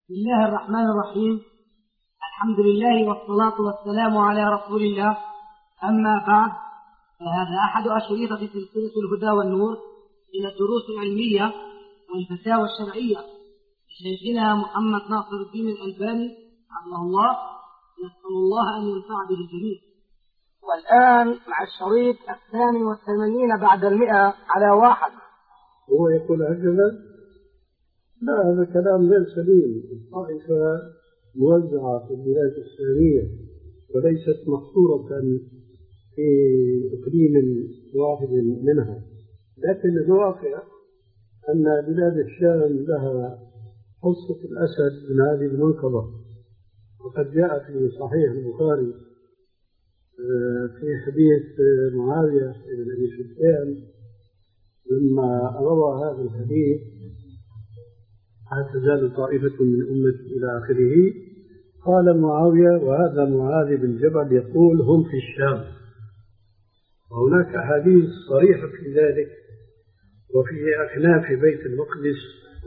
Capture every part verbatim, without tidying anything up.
بسم الله الرحمن الرحيم. الحمد لله والصلاة والسلام على رسول الله. أما بعد، فهذا أحد أشرطة سلسلة الهدى والنور إلى الدروس العلمية والفتاوى الشرعية لشيخنا محمد ناصر الدين الألباني رحمه الله، نسأل الله أن ينفع به الجميع. والآن مع الشريط الثاني والثمانين بعد المئة على واحد. هو يقول هكذا؟ لا، هذا كلام غير سليم. الطائفة موزعة في البلاد الإسلامية وليست محصورة في إقليم واحد منها، لكن الواقع أن بلاد الشام لها قصة الأسد من هذه المنقبة. وقد جاء في صحيح البخاري في حديث معاوية بن أبي سفيان لما روى هذا الحديث: لا تزال طائفة من أمتي إلى آخره. قال معاوية: وهذا معاذ بن جبل يقول هم في الشام. وهناك أحاديث صريحة في ذلك، وفي أكناف بيت المقدس.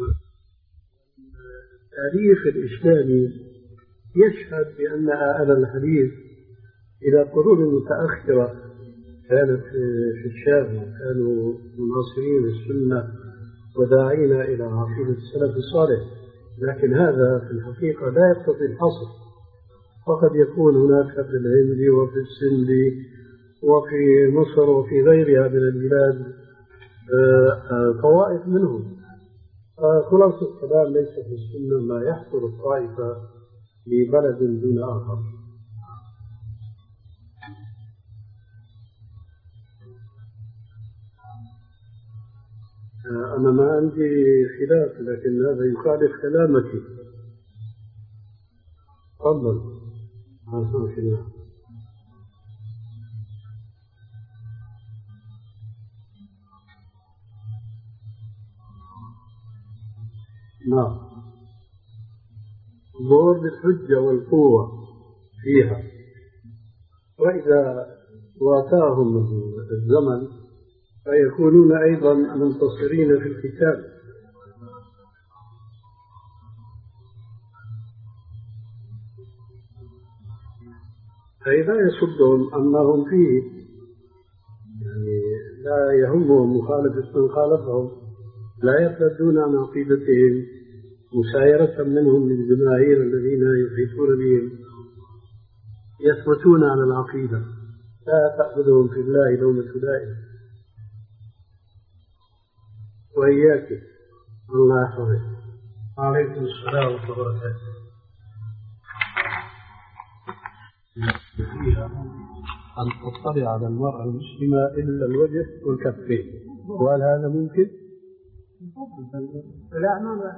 التاريخ الإسلامي يشهد بأن أهل الحديث إلى قرون متأخرة كانت في الشام، وكانوا مناصرين السنة وداعين إلى عقيدة السلف الصالح. لكن هذا في الحقيقة لا يقتضي الحصر، فقد يكون هناك في الهند وفي السند وفي مصر وفي غيرها من البلاد طوائف منهم. خلاصة الكلام: ليس في السنة ما يحصر الطائفة لبلد دون آخر. أنا ما عندي خلاف، لكن هذا يخالف كلامك. تفضل. نعم، ظهور بالحجة والقوة فيها، وإذا واتاهم الزمن فيكونون أيضا منتصرين في القتال. أي لا يصدهم أنهم فيه، يعني لا يهمهم مخالفة من خالفهم، لا يرتدون عن عقيدتهم مسايرة منهم للجماهير الذين يحيطون بهم، يثبتون على العقيدة، لا تأخذهم في الله لومة لائم. وإياك الله يحفظك. عليكم السلام ورحمة الله وبركاته. فيها أن تطلع على المرأة المسلمة إلا الوجه والكفين، وهل هذا ممكن؟ لا، ما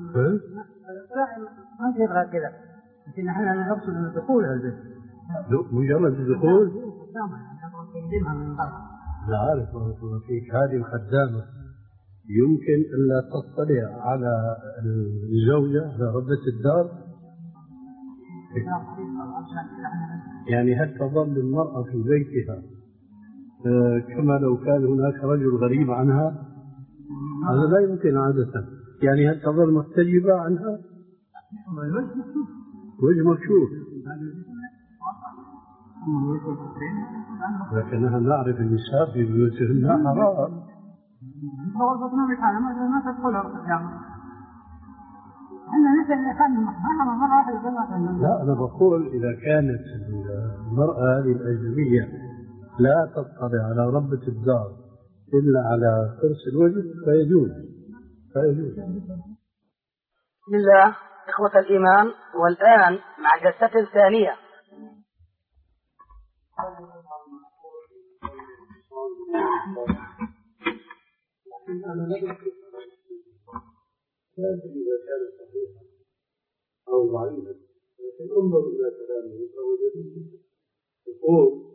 ما تبغى كذا، لكن احنا نقصد من الدخول البيت. مجرد الدخول؟ لا عارف الله فيك، هذه الخدامة يمكن ألا تطلع على الزوجة، على ربة الدار؟ يعني هل تظل المرأة في بيتها كما لو كان هناك رجل غريب عنها؟ هذا لا يمكن عادة. يعني هل تظل محتجبة عنها؟ وجه مكشوف. لكنها نعرف النساء في بيوتهن حرام. لا، أنا بقول إذا كانت المرأة هذه الأجنبية لا تطلع على ربة الدار إلا على قرص الوجه فيجوز فيجوز. بسم الله إخوة الإيمان، والآن مع جلسة ثانية. لكن إذا كان صحيحا أو ضعيفا، لكن انظر إلى كلامه فوجدوه يقول: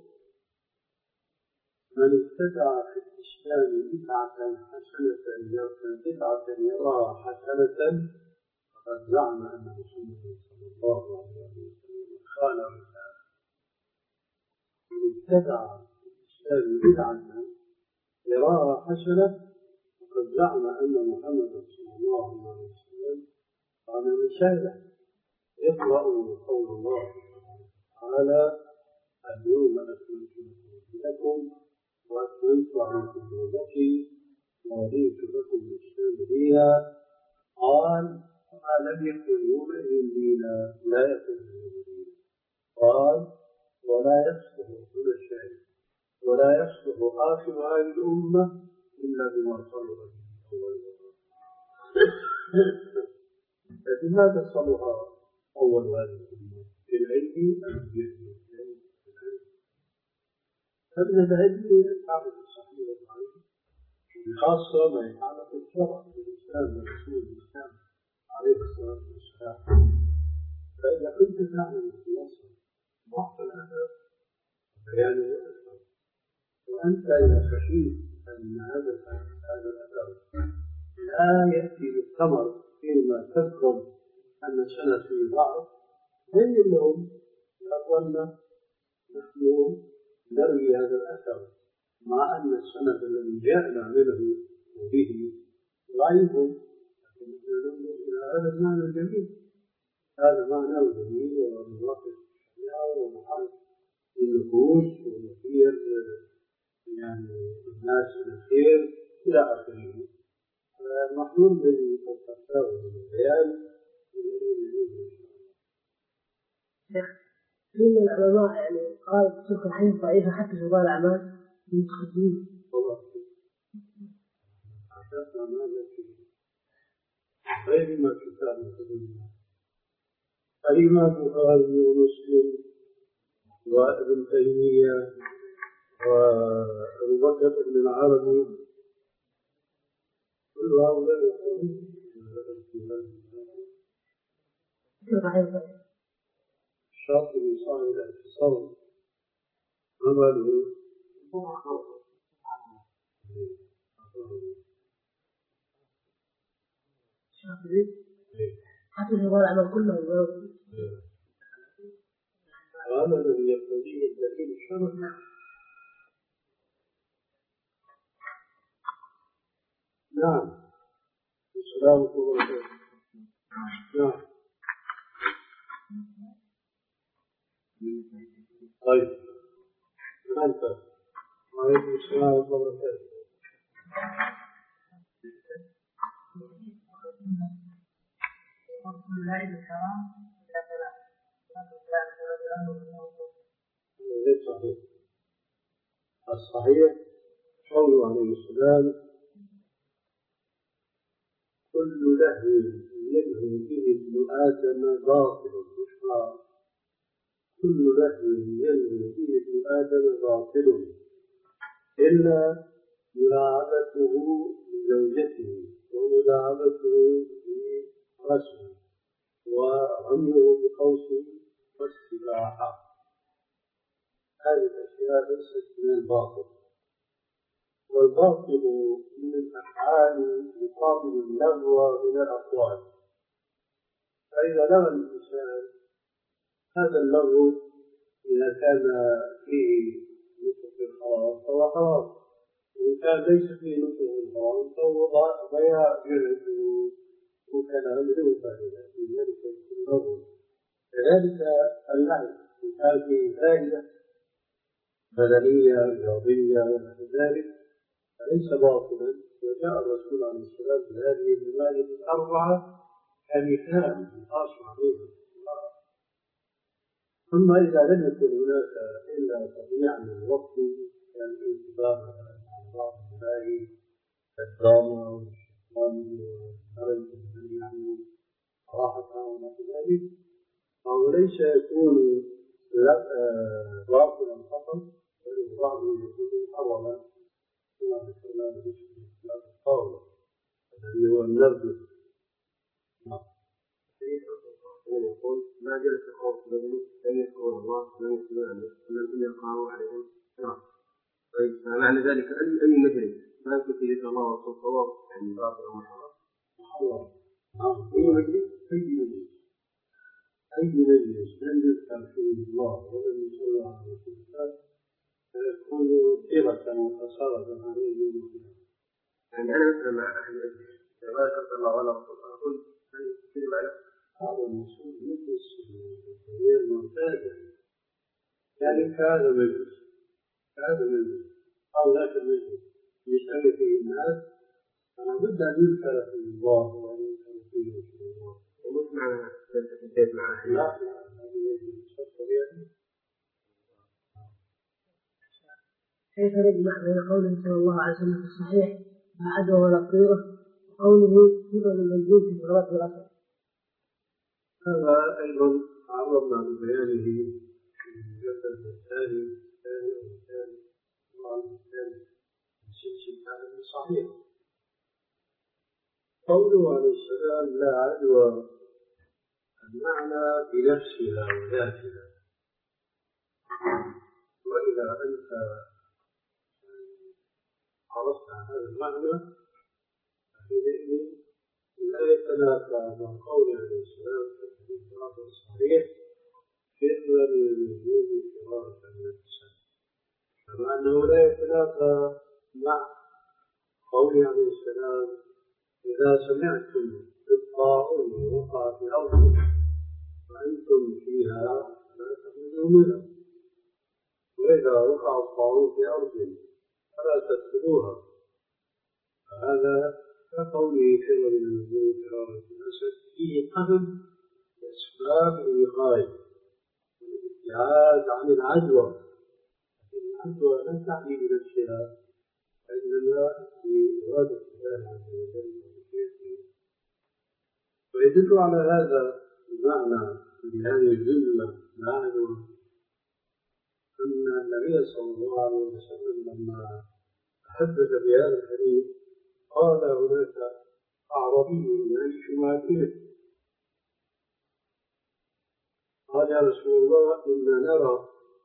من ابتدع في الإسلام بدعة حسنة بدعة يراها حسنة فقد زعم أن محمدا صلى الله عليه وسلم خالف الله. من ابتدع في الإسلام بدعة يراها حسنة فقد زعم أن محمدا صلى الله عليه وسلم قال الرسالة اقرأوا قول الله تعالى اليوم أكملت لكم وأكملت عليكم نعمتي ورضيت لكم الإسلام دينا. قال ما لم يكن يومئذ دينا لا يكون يومئذ دينا. قال ولا يصلح كل شيء ولا يصلح آخر هذه الأمة إلا بما صلح به أولها. فلماذا صلح أول هذه الأمة؟ بالعلم أم بالعلم؟ فمن العلم يتعرف الصحيح والضعيف، خاصة ما يتعلق بالشرع بالإسلام ورسول الإسلام عليه الصلاة والسلام. فإذا كنت تعلم الخلاصة ضعف الأثر بيانه الأثر، وأنت إذا خشيت أن هذا هذا الأثر لا يأتي بالثمر فيما تذكر أن السنة فيه ضعف، بين لهم أقولنا نحن نروي هذا الأثر مع أن السند الذي جاءنا منه به ضعيف، لكن ننظر إلى هذا المعنى الجميل. هذا معنى الجميل ومواقف الشريعة ومحل النفوس ومثير يعني الناس الخير إلى آخره. المحلول الذي قد تختاره من البيان في من العلماء يعني قال تلك الحديث ضعيفة حتى في بعض الأعمال المتخصصين. غير ما كتاب الإمام البخاري ومسلم وابن تيمية وأبو بكر بن العربي كل هؤلاء يقولون الشاطبي صاحب الاعتصام عمله حتى في بعض الأعمال كلهم هذا الذي يقتضيه الدليل الشرعي. نعم السلام عليكم. نعم طيب أنت وعليكم السلام ورحمة الله وبركاته. غير صحيح. الصحيح قوله عليه السلام كل لهو يلهو به ابن آدم باطل، مش كل لهو يلهو به ابن آدم باطل إلا ملاعبته لزوجته وملاعبته برسمه ورميه بقوسه والسباحة. هذه الأشياء ليست من الباطل، والباطل من الأفعال يقابل اللغو من الأقوال. فإذا لغى الإنسان هذا اللغو إذا كان فيه نطق الحرام فهو حرام، وإن كان ليس فيه نطق الحرام فهو ضياع جهده وكلام له فائدة، لذلك يكون اللغو. كذلك اللعب إن كان فيه فائدة بدنية رياضية ونحو ذلك فليس باطلا. وجاء الرسول عليه الصلاة والسلام بهذه المبادئ الأربعة كمثال يقاس عليها. ثم إذا لم يكن هناك إلا تضييع من الوقت كالانتباه على بعض الملاهي كالدراما والشيطان والخرج والمنهي عنه صراحة ونحو ذلك، فهو ليس يكون باطلا فقط، بل بعضه يكون محرما كما ذكرنا بالنسبة للقول الذي هو النرد. يقول ما جلس قوم بدني لم يذكروا الله ولم يذكروا عنه الذين يقاموا عليهم شرع. طيب معنى ذلك أي أي مجلس ما يكون فيه ذكر الله والصواب يعني باطل أو محرم؟ أي مجلس أي مجلس أي مجلس لم يذكر فيه الله ولم يصلى على رسول الله فيكون سيرة وخسارة عليه يوم القيامة. يعني أنا مثلا مع أهل المجلس إذا ما ذكرت الله ولا رسول الله أقول كلمة هذا المسؤول مجلس غير معتاد، يعني كهذا مجلس كهذا مجلس أو ذاك المجلس يسأل فيه الناس، فلا بد أن يذكر في الله وأن يذكر فيه وجه الله، ومش مع البيت مع أهل. لا هذه يجب طبيعي. كيف نجمع بين قوله صلى الله عليه وسلم في الصحيح لا عدوى ولا طيرة وقوله كبر المنزول في الغلط والأصل؟ هذا أيضا تعرضنا لبيانه في الجزء الثاني الثاني والثاني والثاني من سلسلة هذه صحيح. قوله عليه السلام لا عدوى المعنى بنفسها وذاتها، وإذا أنت عرفت هذا المعنى فحينئذ لا يتنافى مع قول عليه السلام في الحديث الصحيح فر من النجوم فرارك من النساء، كما أنه لا يتنافى مع قول عليه السلام إذا سمعتم بالطاعون وقع في أرض وأنتم فيها لا تخرجوا منها، وإذا وقع الطاعون في أرض فلا تدخلوها، فهذا كقوله فر من النجوم فرارك من النساء فيه قبل أسباب الوقاية والابتعاد عن العدوى. العدوى لا تعني بنفسها، إنما بإرادة الله عز وجل وتوفيقه. ويدل على هذا المعنى بهذه الجملة لا عدوى أن النبي صلى الله عليه وسلم لما تحدث بهذا الحديث قال هناك أعرابي يعيش ماكله، قال يا رسول الله إنا نرى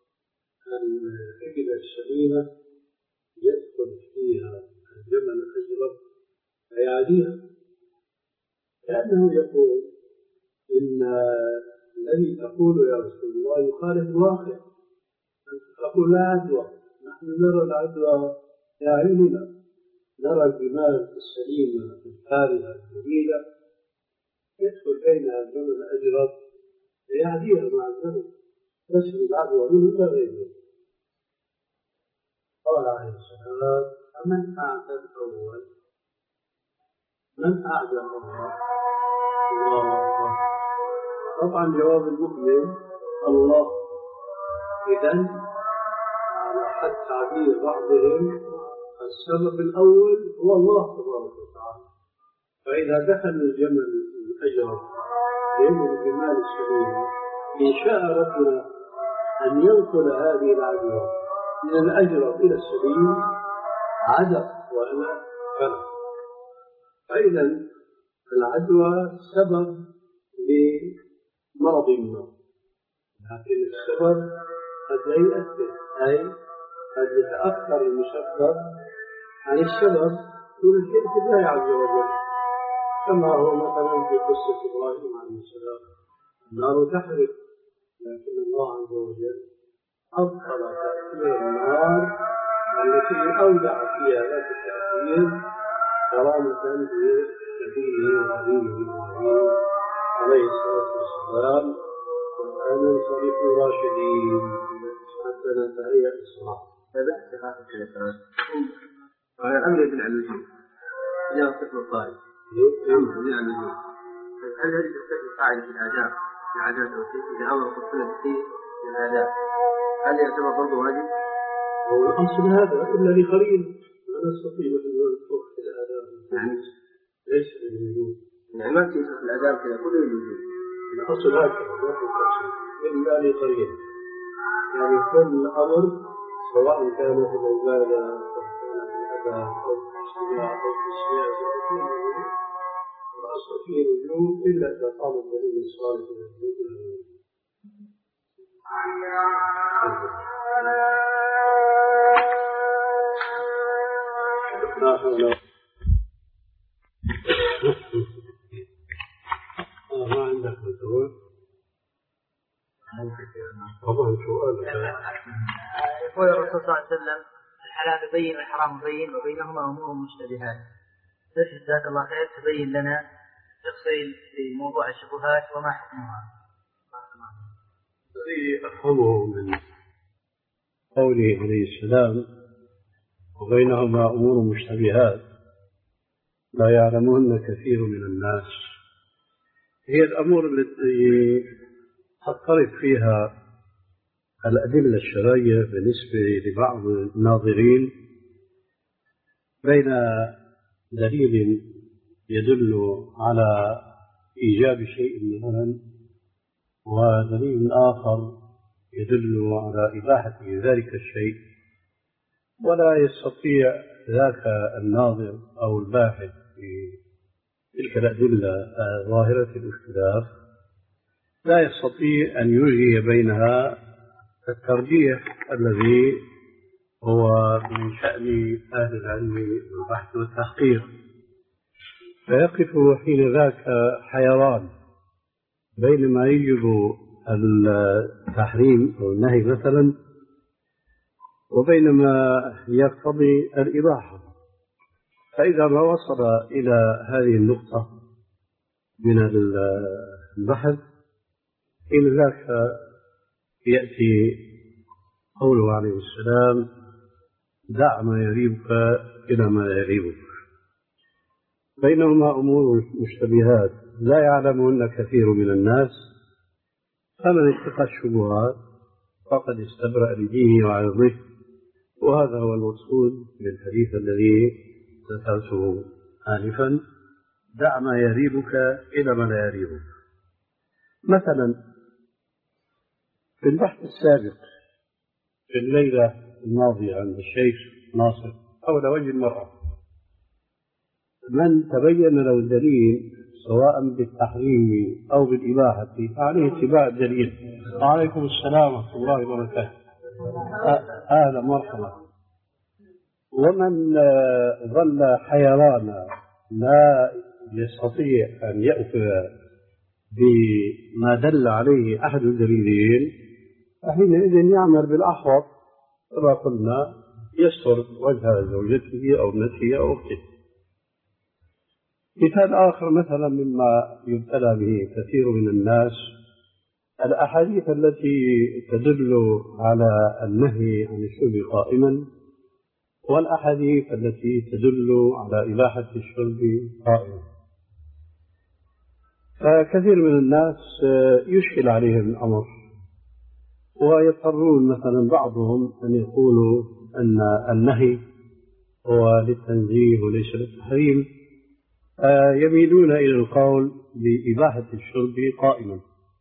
الإبل السمينة يدخل فيها الجمل الأزرق فيعديها، كأنه يقول إن الذي تقول يا رسول الله يخالف الواقع، أنت تقول لا عدوى، نحن نرى العدوى بأعيننا، نرى الجمال السليمة الفارهة الجميلة يدخل بينها الجمل الأزرق فيعديها مع الزمن، تسري العدوى منه إلى غيره. قال عليه السلام فمن أعدى الأول؟ من أعدى الأول؟ الله. طبعا جواب المؤمن الله. إذن على حد تعبير بعضهم السبب الأول هو الله تبارك وتعالى، فإذا دخل الجمل الأجرب بين الجمال السليم إن شاء ربنا أن ينقل هذه العدوى من الأجرب إلى السليم عدى وأنا فلا. فإذا العدوى سبب لمرض ما، لكن السبب قد لا يؤثر، أي قد يتأخر المسبب عن السبب دون الشرك بالله عز وجل، كما هو مثلا في قصة إبراهيم عليه السلام النار تحرق لكن الله عز وجل أبطل تأثير النار التي أودع فيها ذات التأثير كرامة بنبيه وحبيبه إبراهيم عليه الصلاة والسلام، وأن ينصرفوا راشدين حتى نتهيأ للصلاة. فبحث هذا الشيطان وهي الأمر يدل على الوجود إذا الطفل الطائف الأمر يدل على الوجود. هل هذه تستخدم قاعدة في الآداب في العادات أو شيء إذا أمر الطفل بشيء من الآداب هل يعتبر برضه واجب؟ هو الأصل هذا إلا لقرين لا نستطيع أن ندخل في الآداب، يعني ليس للوجود، يعني ما تيجي في الآداب كذا كله للوجود. الأصل هكذا ما في تفصيل إلا لقرين، يعني كل أمر سواء كان في العبادة أو كان في الأداب أو في الاجتماع أو في السياسة الأصل فيه الوجود إلا إذا قام الدليل الصالح من الوجود. لا حول ما عندك سؤال؟ طبعا سؤال. يقول الرسول صلى الله عليه وسلم الحلال بين والحرام بين وبينهما أمور مشتبهات. ذات الله خير تبين لنا تفصيل في موضوع الشبهات وما حكمها؟ الذي أفهمه من قوله عليه السلام وبينهما أمور مشتبهات لا يعلمهن كثير من الناس، هي الأمور التي تضطرب فيها الأدلة الشرعية بالنسبة لبعض الناظرين بين دليل يدل على إيجاب شيء مثلا ودليل آخر يدل على إباحة ذلك الشيء، ولا يستطيع ذاك الناظر أو الباحث في تلك الأدلة ظاهرة الاختلاف لا يستطيع أن يجري بينها الترجيح الذي هو من شأن أهل العلم والبحث والتحقيق، فيقف حين ذاك حيران بين ما يجب التحريم أو النهي مثلا وبين ما يقتضي الإباحة. فإذا ما وصل إلى هذه النقطة من البحث إن ذاك يأتي قوله عليه السلام دع ما يريبك إلى ما لا يريبك. بينهما أمور مشتبهات لا يعلمهن كثير من الناس، فمن اتقى الشبهات فقد استبرأ لدينه وعرضه، وهذا هو المقصود بالحديث الذي ذكرته آنفا دع ما يريبك إلى ما لا يريبك. مثلا في البحث السابق في الليلة الماضية عند الشيخ ناصر حول وجه المرأة، من تبين له الدليل سواء بالتحريم أو بالإباحة فعليه اتباع الدليل. وعليكم السلام ورحمة الله وبركاته. أهلا مرحبا. ومن ظل حيرانا لا يستطيع أن يأخذ بما دل عليه أحد الدليلين فحينئذ يعمل بالأحوط كما قلنا يستر وجه زوجته أو ابنته أو أخته. مثال آخر مثلا مما يبتلى به كثير من الناس الأحاديث التي تدل على النهي عن الشرب قائما والأحاديث التي تدل على إباحة الشرب قائما. فكثير من الناس يشكل عليهم الأمر ويضطرون مثلا بعضهم أن يقولوا أن النهي هو للتنزيه وليس للتحريم، يميلون إلى القول بإباحة الشرب قائما.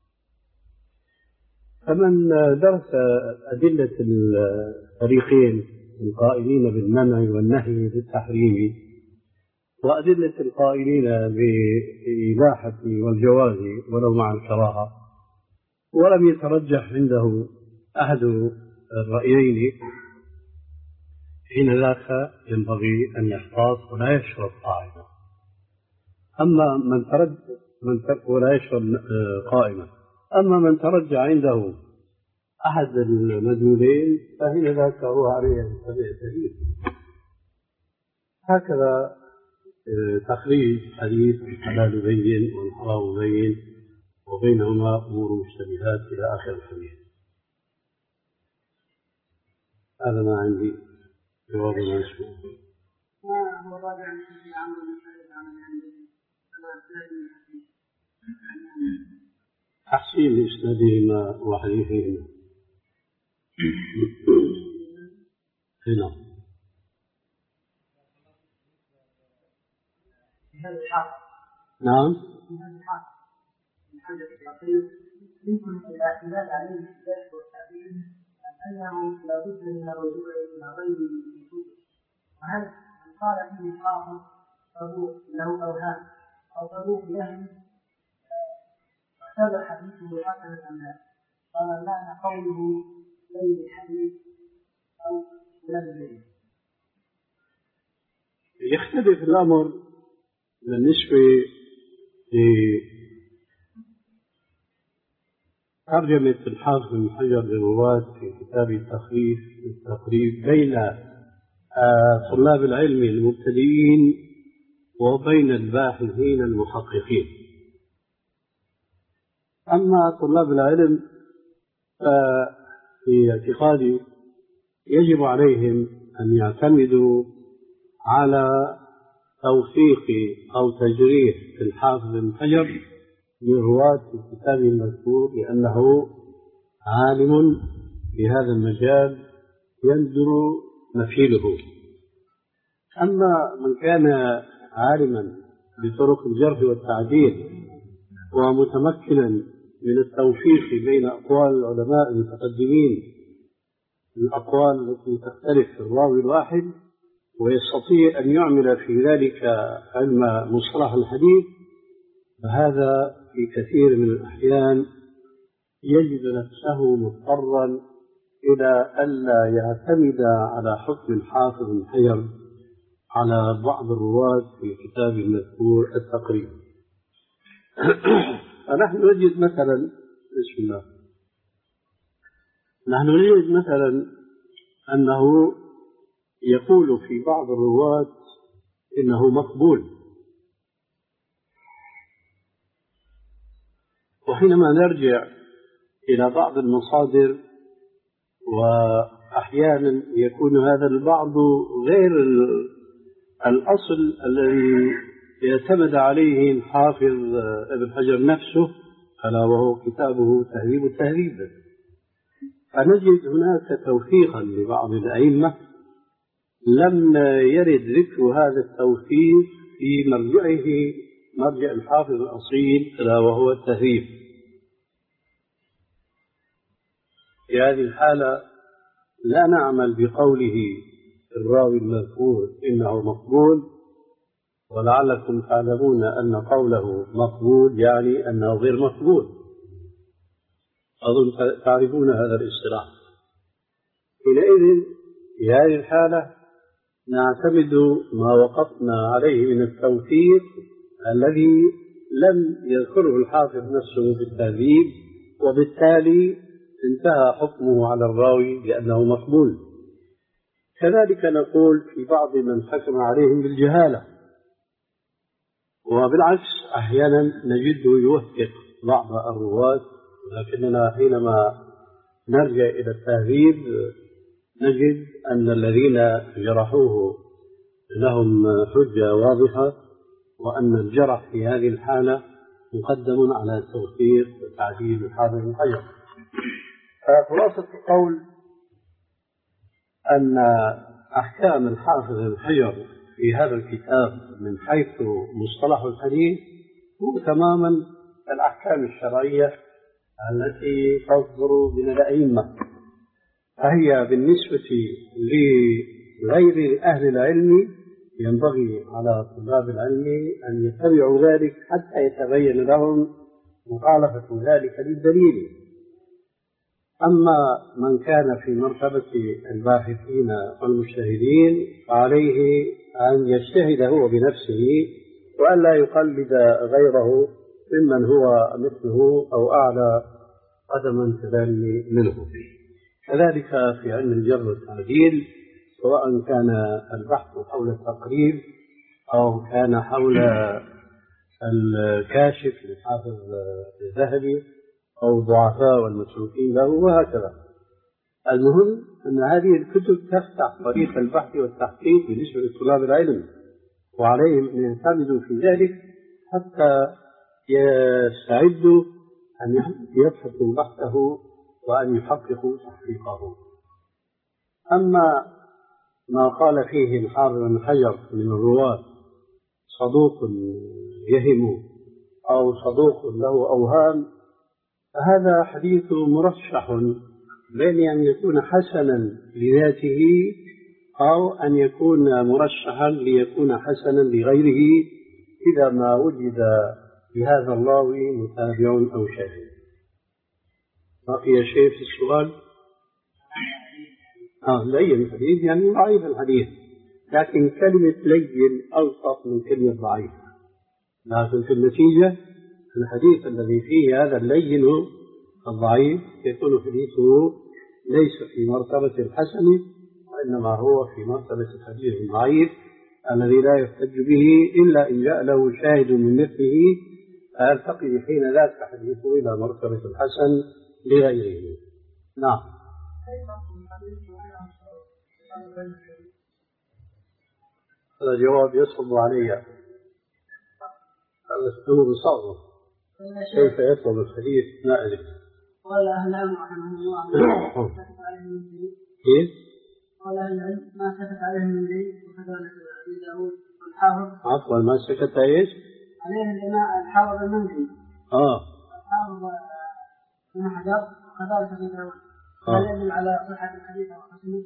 فمن درس أدلة الفريقين القائلين بالمنع والنهي للتحريم وأدلة القائلين بإباحة والجواز ولو مع الكراهة ولم يترجح عنده أحد الرأيين، حين ذاك ينبغي أن يحتاط ولا يشرب قائما. أما من ترجح من ولا يشرب قائما أما من ترجع عنده أحد المدلولين فحين ذاك هو عليه أن يتبع الدليل. هكذا تخريج حديث الحلال بين والحرام بين وبينهما أمور مشتبهات إلى آخر الحديث. هذا ما عندي جواب ما يسمع. ما هو راجع في عمل المسائل عن تحسين إسنادهما وحديثهما. هنا نعم. يمكن الاعتماد عليه الإثبات والتعبير أنه لا بد من الرجوع إلى غير الوجود، وهل من قال فيه حافظ صدوق له أوهام أو صدوق له اعتبر حديثه حسنا أم لا؟ قال معنى قوله ليل الحديث أو لم الليل. يختلف الأمر بالنسبة لترجمة الحافظ بن حجر للرواة في كتاب التخريف التقريب بين طلاب العلم المبتدئين وبين الباحثين المحققين. أما طلاب العلم في اعتقادي يجب عليهم أن يعتمدوا على توثيق أو تجريح الحافظ ابن حجر من رواة الكتاب المذكور، لأنه عالم في هذا المجال يندر مثيله. أما من كان عالما بطرق الجرح والتعديل ومتمكنا من التوفيق بين أقوال العلماء المتقدمين، الأقوال التي تختلف في الراوي الواحد، ويستطيع أن يعمل في ذلك علم مصطلح الحديث، فهذا في كثير من الأحيان يجد نفسه مضطرا إلى ألا يعتمد على حكم الحافظ بن حجر على بعض الرواة في كتاب المذكور التقريب. فنحن نجد مثلا بسم الله نحن نجد مثلا أنه يقول في بعض الرواة إنه مقبول، وحينما نرجع إلى بعض المصادر وأحيانا يكون هذا البعض غير الأصل الذي يعتمد عليه الحافظ ابن حجر نفسه، ألا وهو كتابه تهذيب التهذيب، فنجد هناك توثيقا لبعض الأئمة لم يرد ذكر هذا التوثيق في مرجعه مرجع الحافظ الأصيل، ألا وهو التهذيب. في هذه الحالة لا نعمل بقوله الراوي المذكور إنه مقبول، ولعلكم تعلمون أن قوله مقبول يعني أنه غير مقبول، أظن تعرفون هذا الاصطلاح. حينئذ في هذه الحالة نعتمد ما وقفنا عليه من التوثيق الذي لم يذكره الحافظ نفسه بالتهذيب، وبالتالي انتهى حكمه على الراوي بأنه مقبول. كذلك نقول في بعض من حكم عليهم بالجهالة، وبالعكس أحيانا نجده يوثق بعض الرواة، لكننا حينما نرجع إلى التهذيب نجد أن الذين جرحوه لهم حجة واضحة، وأن الجرح في هذه الحالة مقدم على توثيق وتعديل الحافظ بن حجر. فخلاصة القول أن أحكام الحافظ بن حجر في هذا الكتاب من حيث مصطلح الحديث هو تماما الأحكام الشرعية التي تصدر من الأئمة، فهي بالنسبة لغير أهل العلم ينبغي على طلاب العلم أن يتبعوا ذلك حتى يتبين لهم مخالفة ذلك للدليل. أما من كان في مرتبة الباحثين والمجتهدين فعليه أن يجتهد هو بنفسه وأن لا يقلد غيره ممن هو مثله أو أعلى قدما كذلك منه. كذلك في علم الجر والتعديل، سواء كان البحث حول التقريب أو كان حول الكاشف للحافظ الذهبي أو الضعفاء والمتروكين له وهكذا. المهم أن هذه الكتب تفتح طريق البحث والتحقيق بالنسبة لطلاب العلم، وعليهم أن يعتمدوا في ذلك حتى يستعدوا أن يبحثوا بحثه وأن يحققوا تحقيقه. أما ما قال فيه الحافظ بن حجر من الرواة صدوق يهم أو صدوق له أوهام، فهذا حديث مرشح بين أن يكون حسنا لذاته أو أن يكون مرشحا ليكون حسنا لغيره إذا ما وجد لهذا الراوي متابع أو شاهد. بقي شيء في السؤال؟ آه لين الحديث يعني ضعيف الحديث، لكن كلمة لين ألطف من كلمة ضعيف، لكن في النتيجة الحديث الذي فيه هذا اللين الضعيف يكون حديثه ليس في مرتبة الحسن، وإنما هو في مرتبة الحديث الضعيف الذي لا يحتج به إلا إن جاء له شاهد من مثله، فيرتقي حين ذاك حديثه إلى مرتبة الحسن لغيره. نعم. هذا جواب يصعب علي، هذا أسلوب صعب. كيف يطلب الحديث؟ ما أدري. قال أهل العلم رحمه الله كيف؟ قال أهل العلم ما سكت عليه من دين، وكذلك أبي داود والحافظ. عفوا، ما سكت إيش؟ عليه الإمام الحافظ المنذري. آه. الحافظ ابن حجر وكذلك أبي داود. هل يدل على صحة الحديث أو حسنه؟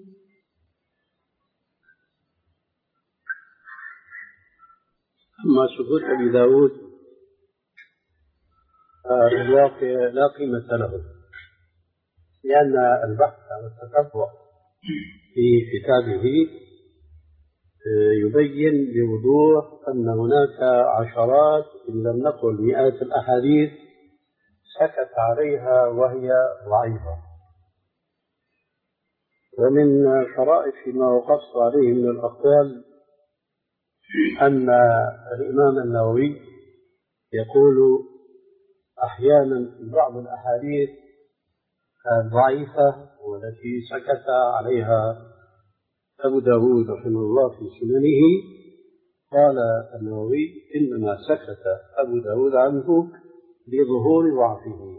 أما سكوت أبي داود الواقع لا قيمة له، لأن البحث عن التتبع في كتابه يبين بوضوح أن هناك عشرات إن لم نقل مئات الأحاديث سكت عليها وهي ضعيفة. ومن طرائف ما وقفت عليه من الأقوال أن الإمام النووي يقول أحيانا في بعض الأحاديث الضعيفة والتي سكت عليها أبو داود رحمه الله في سننه، قال النووي إنما سكت أبو داود عنه لظهور ضعفه،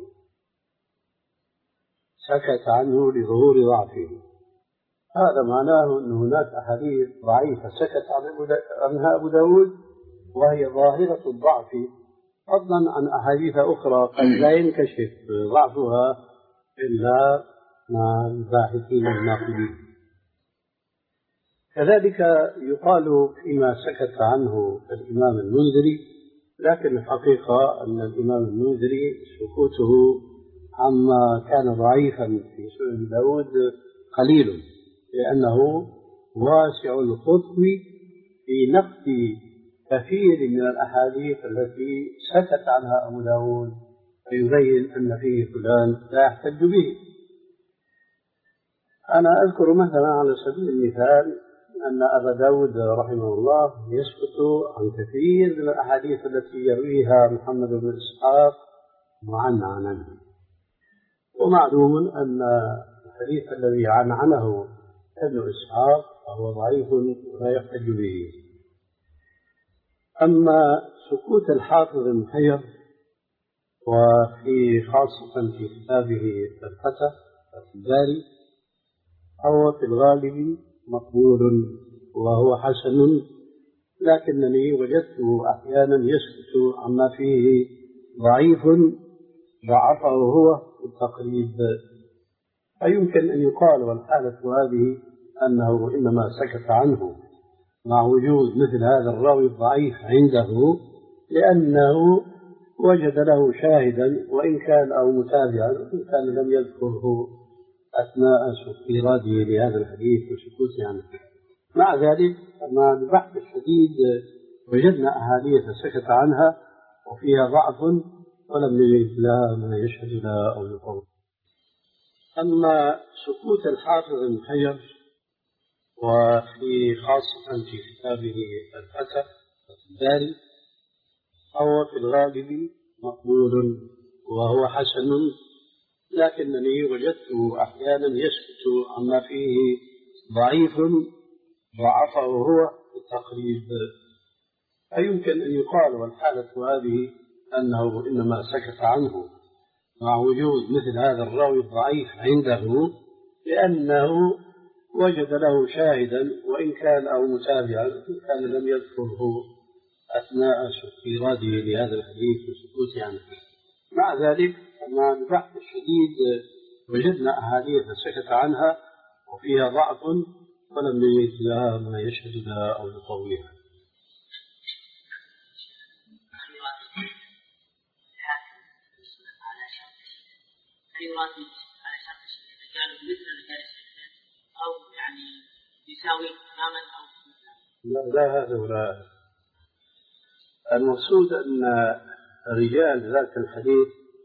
سكت عنه لظهور ضعفه. هذا معناه أن هناك أحاديث ضعيفة سكت عنها أبو داود وهي ظاهرة الضعف، فضلا عن أحاديث أخرى قد لا ينكشف ضعفها إلا مع الباحثين الناقدين. كذلك يقال فيما سكت عنه الإمام المنذري، لكن الحقيقة أن الإمام المنذري سكوته عما كان ضعيفا في سنن داود قليل، لأنه واسع الخطو في نقد كثير من الأحاديث التي سكت عنها أبو داود، فيبين أن فيه فلان لا يحتج به. أنا أذكر مثلا على سبيل المثال أن أبا داود رحمه الله يسكت عن كثير من الأحاديث التي يرويها محمد بن إسحاق معنعنا، ومعلوم أن الحديث الذي عنعنه ابن إسحاق فهو ضعيف ولا يحتج به. أما سكوت الحافظ ابن حجر وفي خاصة في كتابه الفتح الباري هو في الغالب مقبول وهو حسن، لكنني وجدته أحيانا يسكت عما فيه ضعيف ضعفه هو في التقريب، فيمكن أن يقال والحالة هذه أنه إنما سكت عنه مع وجود مثل هذا الراوي الضعيف عنده لأنه وجد له شاهدا وإن كان أو متابعا وإن كان لم يذكره أثناء إيراده لهذا الحديث وسكوته عنه. مع ذلك مع البحث الشديد وجدنا أحاديث سكت عنها وفيها ضعف ولم يجد لها ما يشهد لها أو يقول. أما سكوت الحافظ ابن حجر وفي خاصة في كتابه الفتح الباري هو في الغالب مقبول وهو حسن، لكنني وجدته أحيانا يسكت عما فيه ضعيف ضعفه هو في التقريب، فيمكن أن يقال والحالة هذه أنه إنما سكت عنه مع وجود مثل هذا الراوي الضعيف عنده لأنه وجد له شاهدا وإن كان أو متابعا وإن كان لم يذكره أثناء إيراده لهذا الحديث وسكوته عنه. مع ذلك مع البحث الشديد وجدنا أحاديث سكت عنها وفيها ضعف ولم يجد لها ما يشهد لها أو يقويها. أو يعني يساوي تماما أو لا, لا هذا ولا هذا. المقصود أن رجال ذاك الحديث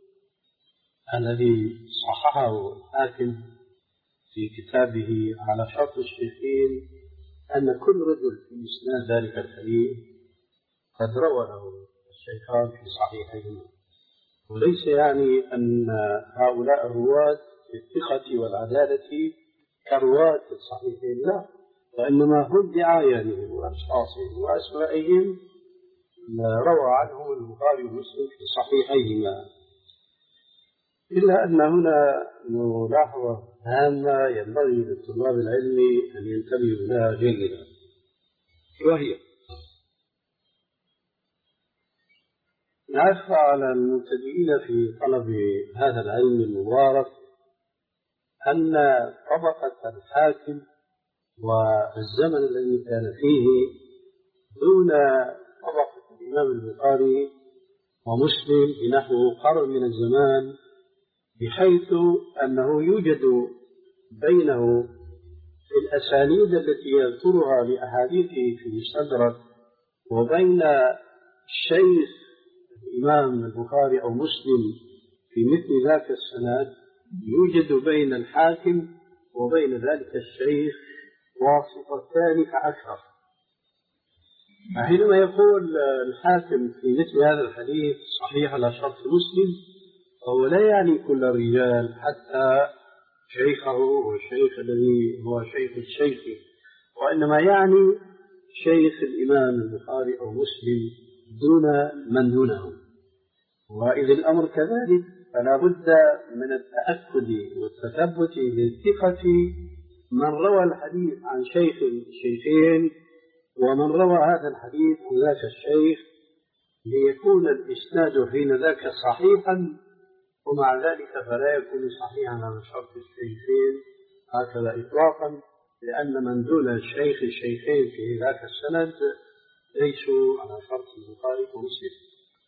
الذي صححه الحاكم في كتابه على شرط الشيخين أن كل رجل في إسناد ذلك الحديث قد روى له الشيخان في صحيحهما، وليس يعني أن هؤلاء الرواة بالثقة والعدالة كرواة الصحيحين، لا، وإنما هم بعيانهم وأشخاصهم وأسمائهم روى عنهم البخاري ومسلم في صحيحيهما. إلا أن هنا ملاحظة هامة ينبغي لطلاب العلم أن ينتبهوا لها جيدا، وهي نخفى على المبتدئين في طلب هذا العلم المبارك أن طبقة الحاكم والزمن الذي كان فيه دون طبقة الإمام البخاري ومسلم بنحو قرن من الزمان، بحيث أنه يوجد بينه في الأسانيد التي يذكرها لأحاديثه في المستدرك وبين الشيخ الإمام البخاري أو مسلم في مثل ذاك السند يوجد بين الحاكم وبين ذلك الشيخ واسطتان فأكثر. فحينما يقول الحاكم في مثل هذا الحديث صحيح على شرط مسلم، فهو لا يعني كل الرجال حتى شيخه والشيخ الذي هو شيخ الشيخ، وإنما يعني شيخ الإمام البخاري أو مسلم دون من دونه. وإذا الأمر كذلك فلا بد من التأكد والتثبت لثقة من روى الحديث عن شيخ الشيخين ومن روى هذا الحديث عن ذاك الشيخ، ليكون الإسناد حين ذاك صحيحا، ومع ذلك فلا يكون صحيحا على شرط الشيخين هكذا إطلاقا، لأن من دون الشيخ الشيخين في ذاك السند ليسوا على شرط البخاري ومسلم.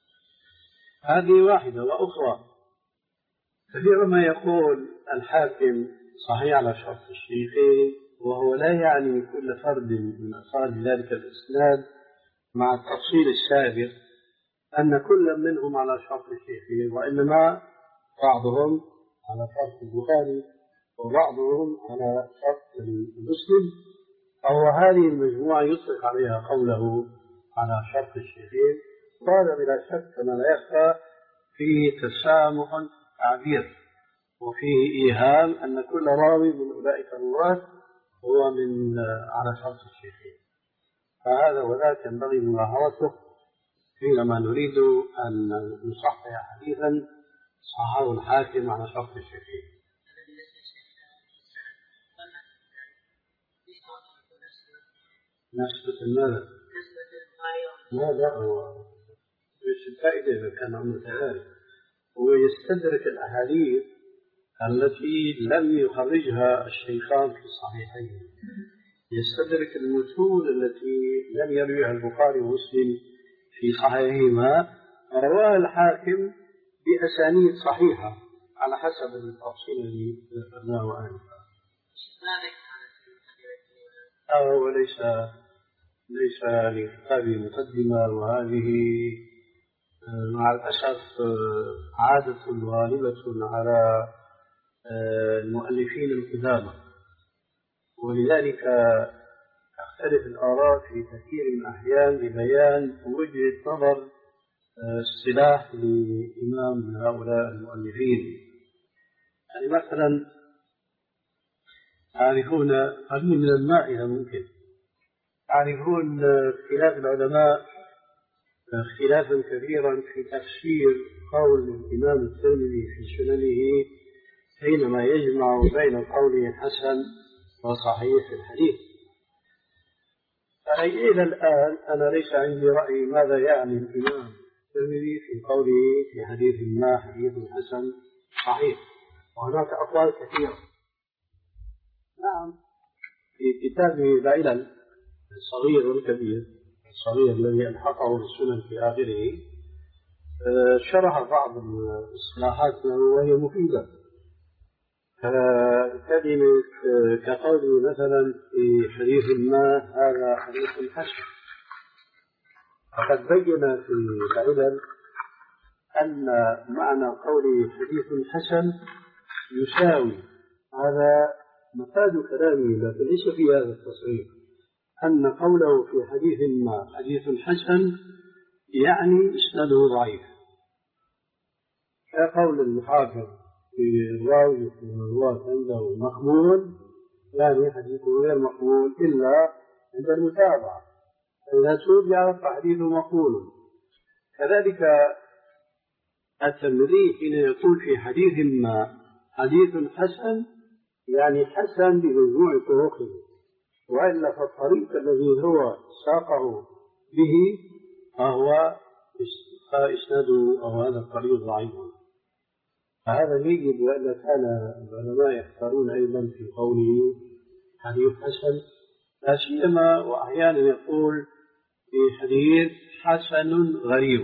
هذه واحدة. وأخرى كثيرا ما يقول الحاكم صحيح على شرط الشيخين، وهو لا يعني كل فرد من أفراد ذلك الإسناد، مع التفصيل السابق أن كل منهم على شرط الشيخين، وإنما بعضهم على شرط البخاري وبعضهم على شرط المسلم، أو هذه المجموعة يطلق عليها قوله على شرط الشيخين. قال بلا شك كما لا يخفى فيه تسامح تعبير، وفيه إيهام أن كل راوي من أولئك الرواة هو من على شرط الشيخين. فهذا وذاك ينبغي ملاحظته حينما نريد أن نصحح حديثا صححه الحاكم على شرط الشيخين. نسبة الماذا؟ لا لا هو مش الفائدة إذا كان عمره كذلك، هو يستدرك الأحاديث التي لم يخرجها الشيخان في الصحيحين، يستدرك المتون التي لم يرويها البخاري ومسلم في صحيحهما، رواها الحاكم بأسانيد صحيحة على حسب التفصيل الذي ذكرناه آنفا. هو ليس ليس لكتابه مقدمة، وهذه مع الأسف عادة غالبة على المؤلفين القدامى، ولذلك تختلف الآراء في كثير من الأحيان لبيان وجهة نظر الصلاح لإمام من هؤلاء المؤلفين. يعني مثلا تعرفون قليل من الماء إذا ممكن، تعرفون اختلاف العلماء اختلافا كبيرا في تفسير قول الإمام الترمذي في سننه حينما يجمع بين قوله حسن وصحيح الحديث. فأي إلى الآن أنا ليس عندي رأي ماذا يعني الإمام الترمذي في قوله في حديث ما حديث حسن صحيح، وهناك أقوال كثيرة. نعم في كتابه العلل الصغير والكبير، الصغير الذي ألحقه بالسنن في آخره شرح بعض الإصلاحات وهي مفيدة، كلمة كقوله مثلا في حديث ما هذا حديث حسن، فقد بين في العلل أن معنى قوله حديث حسن يساوي، هذا مفاد كلامه لكن ليس في هذا التصريح، أن قوله في حديث ما حديث حسن يعني إسناده ضعيف، كقول المحافظ في الراوي من الرواة عنده مقبول، يعني حديثه غير مقبول إلا عند المتابعة، فإذا سئل يعرف حديثه مقبول. كذلك الترمذي حين يقول في حديث ما حديث حسن يعني حسن بمجموع طرقه، وإلا فالطريق الذي هو ساقه به فهو إسناده أو هذا الطريق ضعيف. فهذا يجب، وإلا كان العلماء يختارون أيضا في قوله حديث حسن، لا سيما وأحيانا يقول في حديث حسن غريب،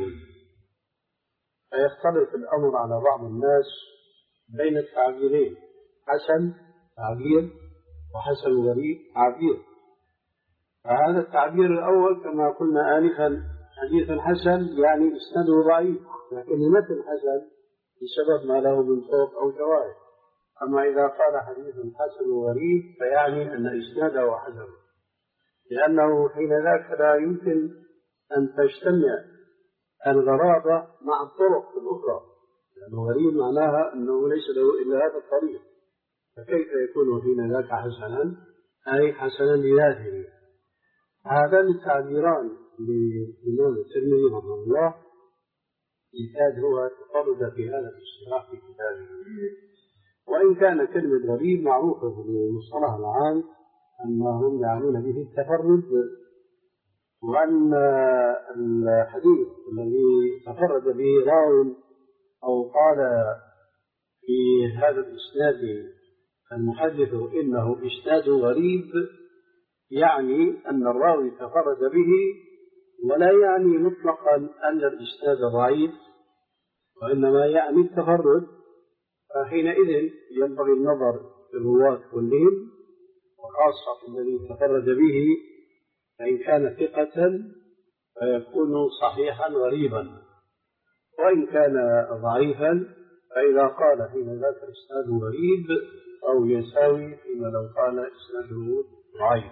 فيختلف الأمر على بعض الناس بين التعبيرين، حسن تعبير وحسن غريب تعبير. فهذا التعبير الأول كما قلنا آنفا حديث حسن يعني إسناده ضعيف، لكن مثل حسن بسبب ما له من طرق أو شواهد. أما إذا قال حديث حسن غريب فيعني أن إسناده حسن، لأنه حين ذاك لا يمكن أن تجتمع الغرابة مع الطرق الأخرى، لأنه غريب معناها أنه ليس له إلا هذا الطريق، فكيف يكون حين ذاك حسنا أي حسنا لذاته. هذان التعبيران للإمام الترمذي رحمه الله يكاد هو تفرد في هذا الاصطلاح في كتابه، وإن كان كلمة غريب معروفة في المصطلح العام أنهم يعنون به التفرد، وأن الحديث الذي تفرد به راو أو قال في هذا الإسناد المحدث إنه إسناد غريب يعني أن الراوي تفرد به، ولا يعني مطلقا أن الإسناد ضعيف، وإنما يعني التفرد. فحينئذ ينبغي النظر في الرواة كلهم، وخاصة الذي تفرد به، فإن كان ثقة فيكون صحيحا غريبا، وإن كان ضعيفا فإذا قال حين ذاك إسناد غريب أو يساوي فيما لو قال إسناده ضعيف.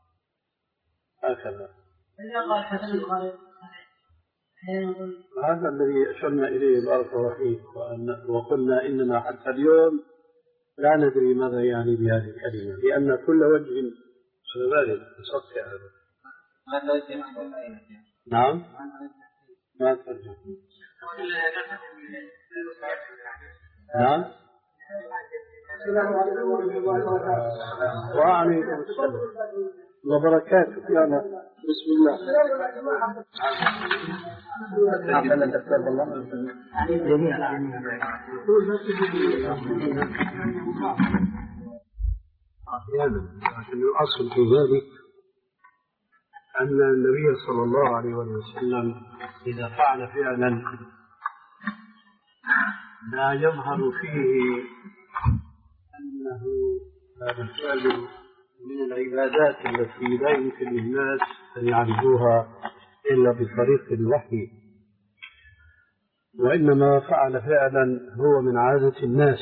هكذا هذا الذي أشرنا إليه بارك الله فيك، وقلنا إننا حتى اليوم لا ندري ماذا يعني بهذه الكلمة، لأن كل وجه سبب تصفي هذا. نعم ما ترجم. نعم وعليكم السلام وبركاته. يلا بسم الله. أحيانا لكن الأصل في ذلك أن النبي صلى الله عليه وسلم إذا فعل فعلا لا يظهر فيه أنه هذا الفعل من العبادات التي لا يمكن للناس أن يعرفوها إلا بطريق الوحي، وإنما فعل فعلا هو من عادة الناس.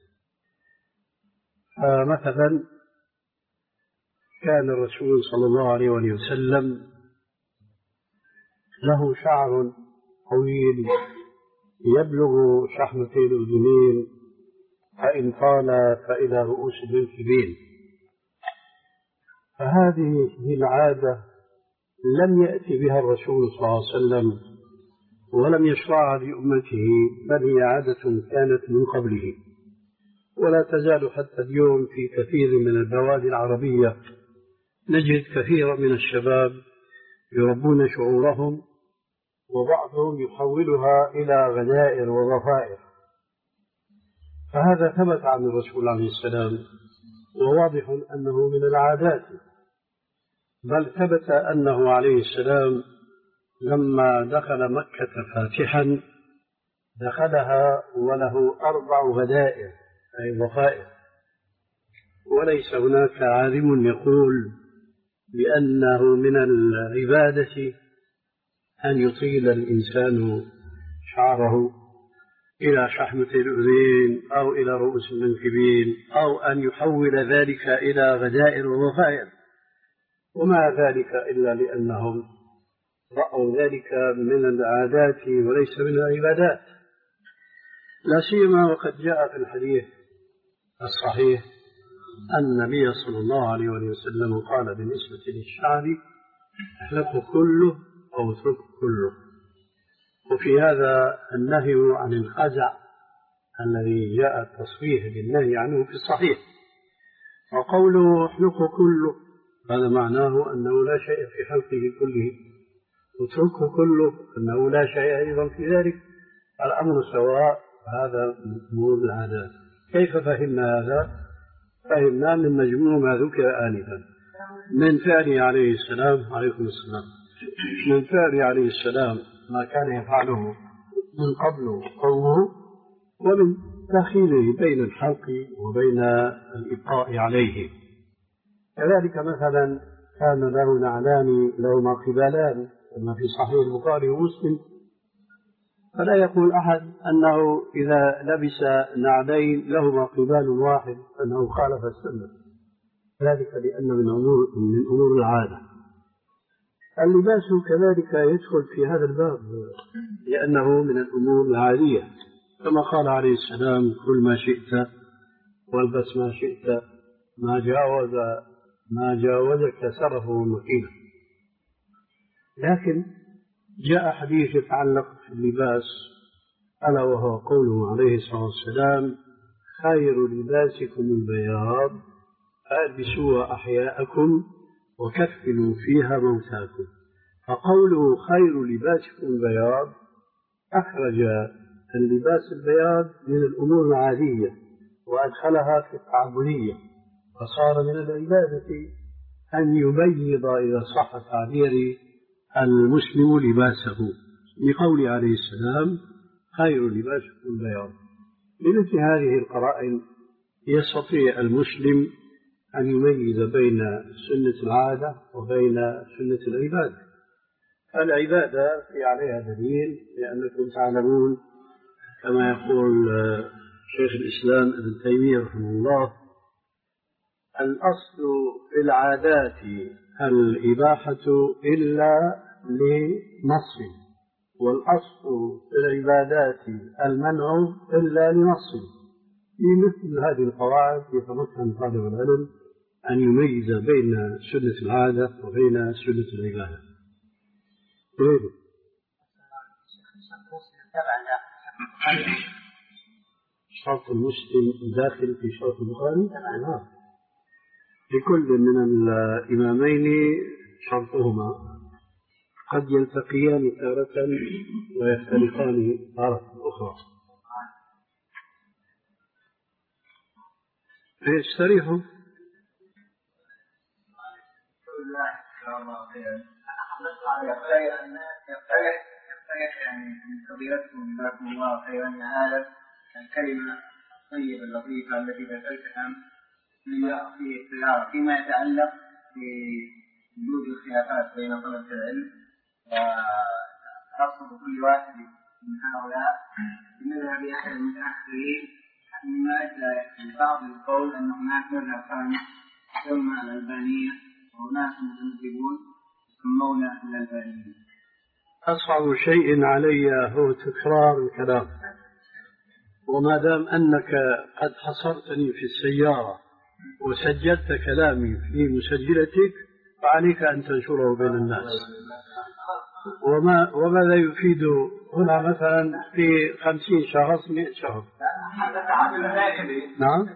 فمثلا كان الرسول صلى الله عليه وسلم له شعر طويل يبلغ شحمتي الأذنين، فإن طال فإلى رؤوس المنكبين، فهذه العادة لم يأتي بها الرسول صلى الله عليه وسلم ولم يشرعها لأمته، بل هي عادة كانت من قبله، ولا تزال حتى اليوم في كثير من البوادي العربية نجد كثيرا من الشباب يربون شعورهم، وبعضهم يحولها إلى غدائر وضفائر. فهذا ثبت عن الرسول عليه السلام، وواضح أنه من العادات، بل ثبت أنه عليه السلام لما دخل مكة فاتحا دخلها وله أربع غدائر أي ضفائر، وليس هناك عالم يقول بأنه من العبادة أن يطيل الإنسان شعره إلى شحمة الأذين أو إلى رؤوس المنكبين، أو أن يحول ذلك إلى غدائر وضفائر، وما ذلك إلا لأنهم رأوا ذلك من العادات وليس من العبادات، لا سيما وقد جاء في الحديث الصحيح أن النبي صلى الله عليه وسلم قال بالنسبة للشعب: احلقه كله أو اتركه كله. وفي هذا النهي عن الخزع الذي جاء التصريح بالنهي عنه في الصحيح. وقوله احلقه كله هذا معناه أنه لا شيء في حلقه كله، واتركه كله أنه لا شيء أيضا في ذلك، الأمر سواء. هذا أمور العادات. كيف فهمنا هذا؟ فهمنا من مجموع ما ذكر آنفا من فعله عليه السلام عليكم السلام من فعله عليه السلام ما كان يفعله من قبل قومه، ومن تأخيره بين الحلق وبين الإبقاء عليه. كذلك مثلا كان له نعلان لهما قبالان كما في صحيح البخاري ومسلم، فلا يقول أحد أنه إذا لبس نعلين لهما قبال واحد أنه خالف السنة، ذلك لأن من أمور من أمور العادة. اللباس كذلك يدخل في هذا الباب لأنه من الأمور العادية، كما قال عليه السلام: كل ما شئت والبس ما شئت ما جاوز ما جاوزك سرفه المكينة. لكن جاء حديث يتعلق في اللباس ألا وهو قوله عليه الصلاة والسلام: خير لباسكم البياض فألبسوا أحياءكم وكفنوا فيها موتاكم. فقوله خير لباسكم البياض أخرج اللباس البياض من الأمور العادية وأدخلها في التعبدية، فصار من العبادة أن يبيض إذا صح تعبيري المسلم لباسه، لقول عليه السلام: خير لباسكم البياض. بمثل هذه القرائن يستطيع المسلم أن يميز بين سنة العادة وبين سنة العبادة. العبادة في عليها دليل، لأنكم تعلمون كما يقول شيخ الإسلام ابن تيمية رحمه الله: الأصل في العادات الإباحة إلا لنص، والأصل في العبادات المنع إلا لنص. في مثل هذه القواعد يتمكن طالب العلم أن يميز بين سنة العادة وبين سنة العبادة. شرط المسلم داخل في شرط البخاري؟ نعم، لكل من الإمامين شرطهما قد يلتقيان تارة ويختلفان تارة أخرى. فيستريحوا. يقترح يعني من فضيلتكم جزاكم الله خيرا أن هذا الكلمة الطيبة اللطيفة التي ذكرتها في السيارة فيما يتعلق بوجود الخلافات بين طلبة العلم وتقصد كل واحد من هؤلاء بمذهب أحد المتأخرين، مما أدى بعض القول أن هناك مذهب ثاني يسمى الألبانية وناس متمذهبون يسمون الألبانيين. أصعب شيء علي هو تكرار الكلام، وما دام أنك قد حصرتني في السيارة وسجلت كلامي في مسجلتك فعليك أن تنشره بين الناس. وما وماذا يفيد هنا مثلا في خمسين شخص مئة شخص؟ نعم.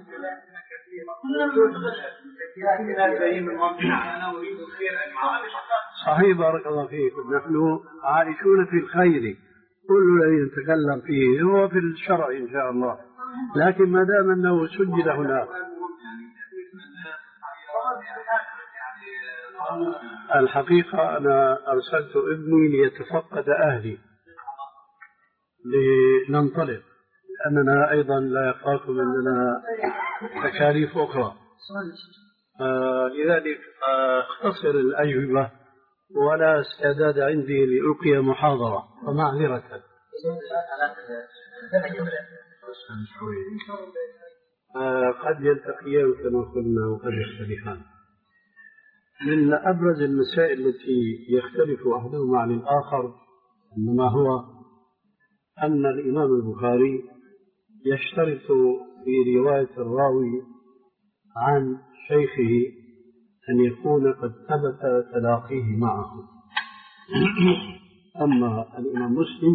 صحيح، بارك الله فيكم. نحن عائشون في الخير، كل الذي نتكلم فيه هو في الشرع إن شاء الله، لكن ما دام أنه سجل هنا. الحقيقة أنا أرسلت ابني ليتفقد أهلي لننطلق، لأننا أيضا لا يخافكم أننا تكاليف أخرى. آه لذلك أختصر الأجوبة ولا استعداد عندي لألقي محاضرة ومعذرة. آه قد يلتقيان كما قلنا وقد يختلفان. من أبرز المسائل التي يختلف أحدهما عن الآخر إنما هو أن الإمام البخاري يشترط في رواية الراوي عن شيخه أن يكون قد ثبت تلاقيه معه. أما الإمام مسلم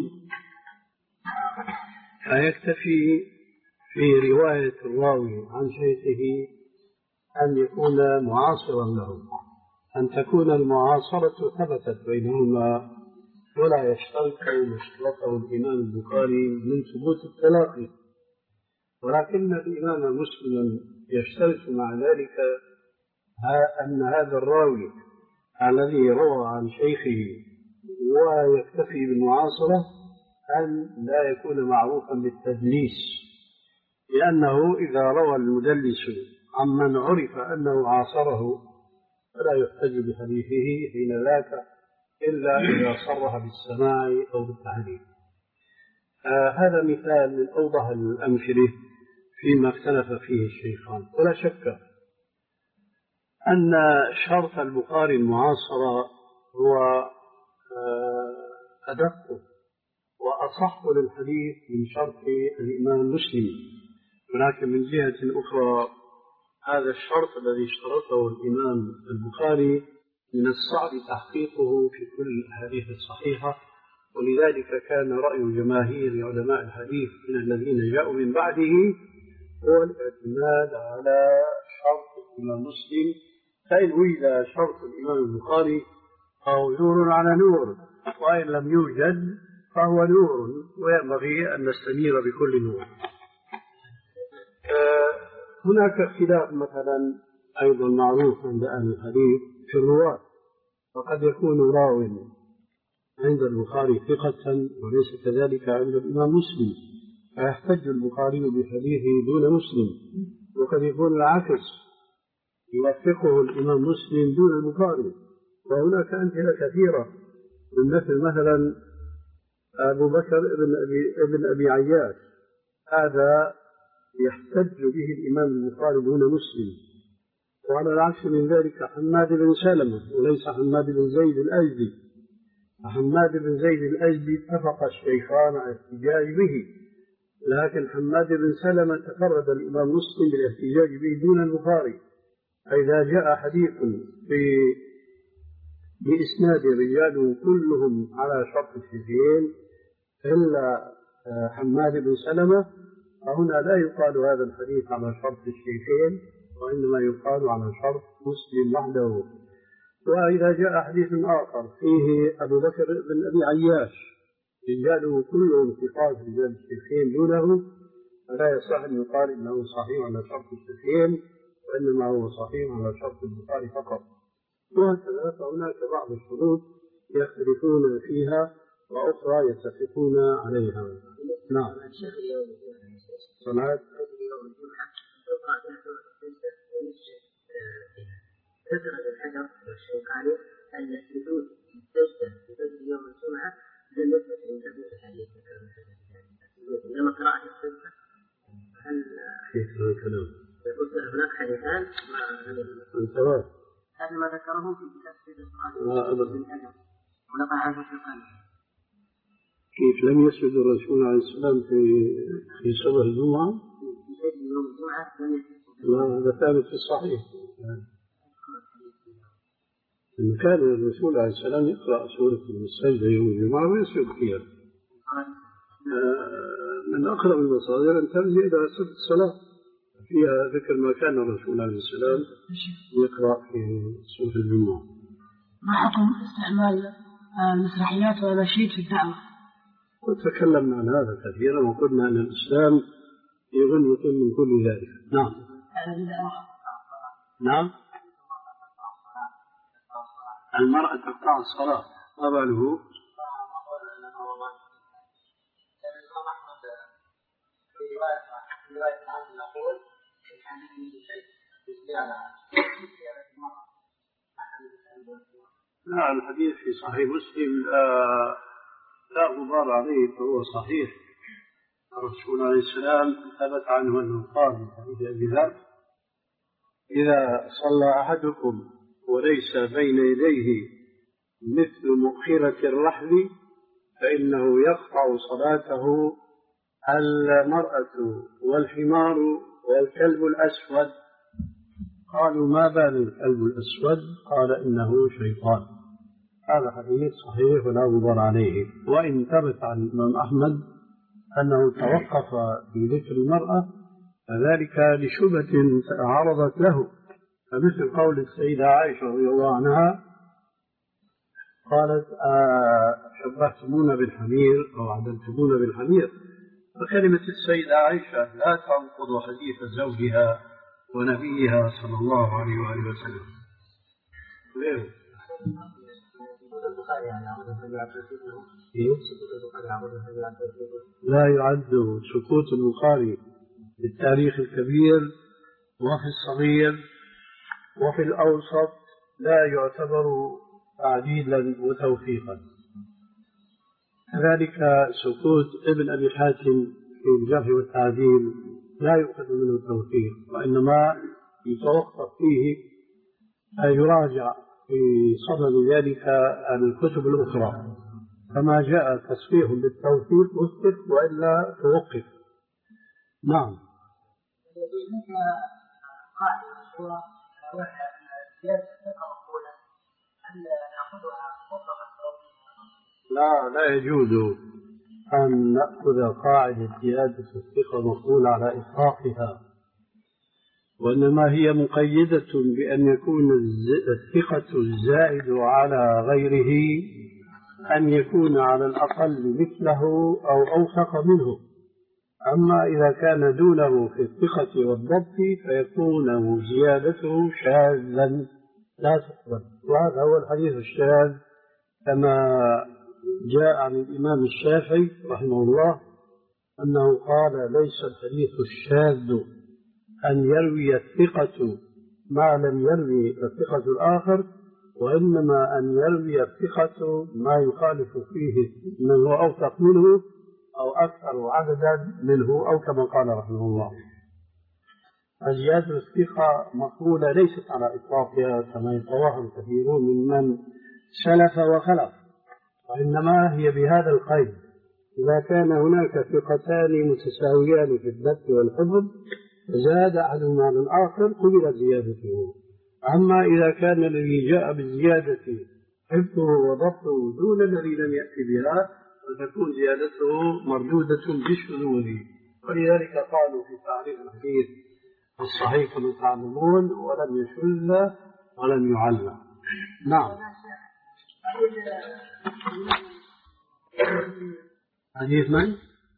فيكتفي في رواية الراوي عن شيخه أن يكون معاصرا له، أن تكون المعاصرة ثبتت بينهما، ولا يشترط ما اشترطه الإمام البخاري من ثبوت التلاقي. ولكن الإمام مسلم يشترط مع ذلك أن هذا الراوي الذي روى عن شيخه ويكتفي بالمعاصرة أن لا يكون معروفا بالتدليس، لأنه إذا روى المدلس عمن عرف أنه عاصره فلا يحتج بحديثه حين ذاك إلا إذا صرح بالسماع أو بالتحديث. آه هذا مثال من أوضح الأمثلة فيما اختلف فيه الشيخان. ولا شك أن شرط البخاري المعاصرة هو آه أدق وأصح للحديث من شرط الإمام مسلم، ولكن من جهة أخرى هذا الشرط الذي اشترطه الإمام البخاري من الصعب تحقيقه في كل الأحاديث الصحيحة، ولذلك كان رأي جماهير علماء الحديث من الذين جاءوا من بعده هو الاعتماد على شرط الإمام مسلم، فإن وجد شرط الإمام البخاري فهو نور على نور، وإن لم يوجد فهو نور، وينبغي أن نستنير بكل نور. آه هناك اختلاف مثلا أيضا معروف عند أهل الحديث في الرواة، وقد يكون راو عند البخاري ثقة وليس كذلك عند الإمام مسلم، فيحتج البخاري بحديثه دون مسلم، وقد يكون العكس يوثقه الإمام مسلم دون البخاري. وهناك أمثلة كثيرة، من مثل مثلا أبو بكر ابن أبي, ابن أبي عياش، هذا يحتج به الإمام البخاري دون مسلم. وعلى العكس من ذلك حماد بن سلمة، وليس حماد بن زيد الأزدي. حماد بن زيد الأزدي اتفق الشيخان على الاحتجاج به، لكن حماد بن سلمة تفرد الإمام مسلم بالاحتجاج به دون البخاري. فإذا جاء حديث في بإسناد رجاله كلهم على شرط الشيخين إلا حماد بن سلمة، فهنا لا يقال هذا الحديث على شرط الشيخين، وإنما يقال على شرط مسلم وحده. وإذا جاء حديث آخر فيه أبو بكر بن أبي عياش رجاله كلهم ثقات رجال الشيخين دونه، فلا يصح أن يقال إنه صحيح على شرط الشيخين، وإنما هو صحيح على شرط البخاري فقط. وهكذا فهناك بعض الشروط يختلفون فيها وأخرى يتفقون عليها. نعم. صلاة ذكر ابن حجر الشوكاني أن السجود السجدة في سجد يوم الجمعة لم يثبت عنده في الحديث. لما قراءة السجدة هل كيف الكلام؟ هناك حديثان انتبه هذا ما ذكره في كتاب سيد لا أبدا. ابن حجر ونقع عنه الشوكاني. كيف لم يسجد الرسول عليه السلام في في صبح الجمعة؟ في سجد يوم الجمعة لم يثبت. لا هذا ثابت في الصحيح. إن كان الرسول عليه السلام يقرأ سورة السجدة يوم الجمعة ويسجد فيها. من أقرب المصادر أن ترجع إلى سورة الصلاة فيها ذكر ما كان الرسول عليه السلام يقرأ في سورة الجمعة. ما حكم استعمال المسرحيات والأناشيد في الدعوة؟ وتكلمنا عن هذا كثيرا وقلنا أن الإسلام يغني من كل ذلك. نعم. نعم. المرأة تقطع الصلاة طبعا له لا الحديث في صحيح مسلم لا غبار عليه فهو صحيح. الرسول عليه السلام ثبت عنه أنه قال في حديث أبي ذر إذا صلى أحدكم وليس بين يديه مثل مؤخرة الرحل فإنه يقطع صلاته المرأة والحمار والكلب الأسود. قالوا ما بال الكلب الأسود؟ قال إنه شيطان. هذا حديث صحيح ولا غبار عليه. وإن ثبت عن الإمام أحمد أنه توقف في ذكر المرأة فذلك لشبهة عرضت له، فمثل قول السيدة عائشة رضي الله عنها قالت آه شبهتمونا بالحمير أو عدلتمونا بالحمير، فكلمة السيدة عائشة لا تنقض حديث زوجها ونبيها صلى الله عليه وآله وسلم. ليه؟ لا يعد سكوت البخاري في التاريخ الكبير وفي الصغير وفي الأوسط لا يعتبر تعديلا وتوثيقا. كذلك سكوت ابن أبي حاتم في الجرح والتعديل لا يؤخذ منه التوثيق، وإنما يتوقف فيه يراجع في صدد ذلك الكتب الأخرى، فما جاء تصريح بالتوثيق وثق وإلا توقف. نعم. لا لا يجوز أن نأخذ قاعدة زيادة الثقة مقولة على إطلاقها، وإنما هي مقيدة بأن يكون الثقة الزائد على غيره أن يكون على الأقل مثله أو أوثق منه. أما إذا كان دونه في الثقة والضبط فيكون زيادته شاذا لا تقبل، وهذا هو الحديث الشاذ كما جاء عن الإمام الشافعي رحمه الله أنه قال ليس الحديث الشاذ أن يروي الثقة ما لم يروي الثقة الآخر، وإنما أن يروي الثقة ما يخالف فيه من هو أوثق منه أو أكثر عددا منه، أو كما قال رحمه الله. زيادة الثقة مقولة ليست على إطلاقها كما يتوهم كثيرون ممن سلف وخلف، وإنما هي بهذا القيد: إذا كان هناك ثقتان متساويان في الضبط والحفظ زاد أحدهما على الآخر قبل زيادته. أما إذا كان الذي جاء بالزيادة حفظه وضبطه دون الذي لم يأتي بها فتكون زيادته مردودة بالشذوذ. ولذلك قالوا في تعريف الحديث الصحيح كما تعلمون ولم يشذ ولم يعلى. نعم. حديث من؟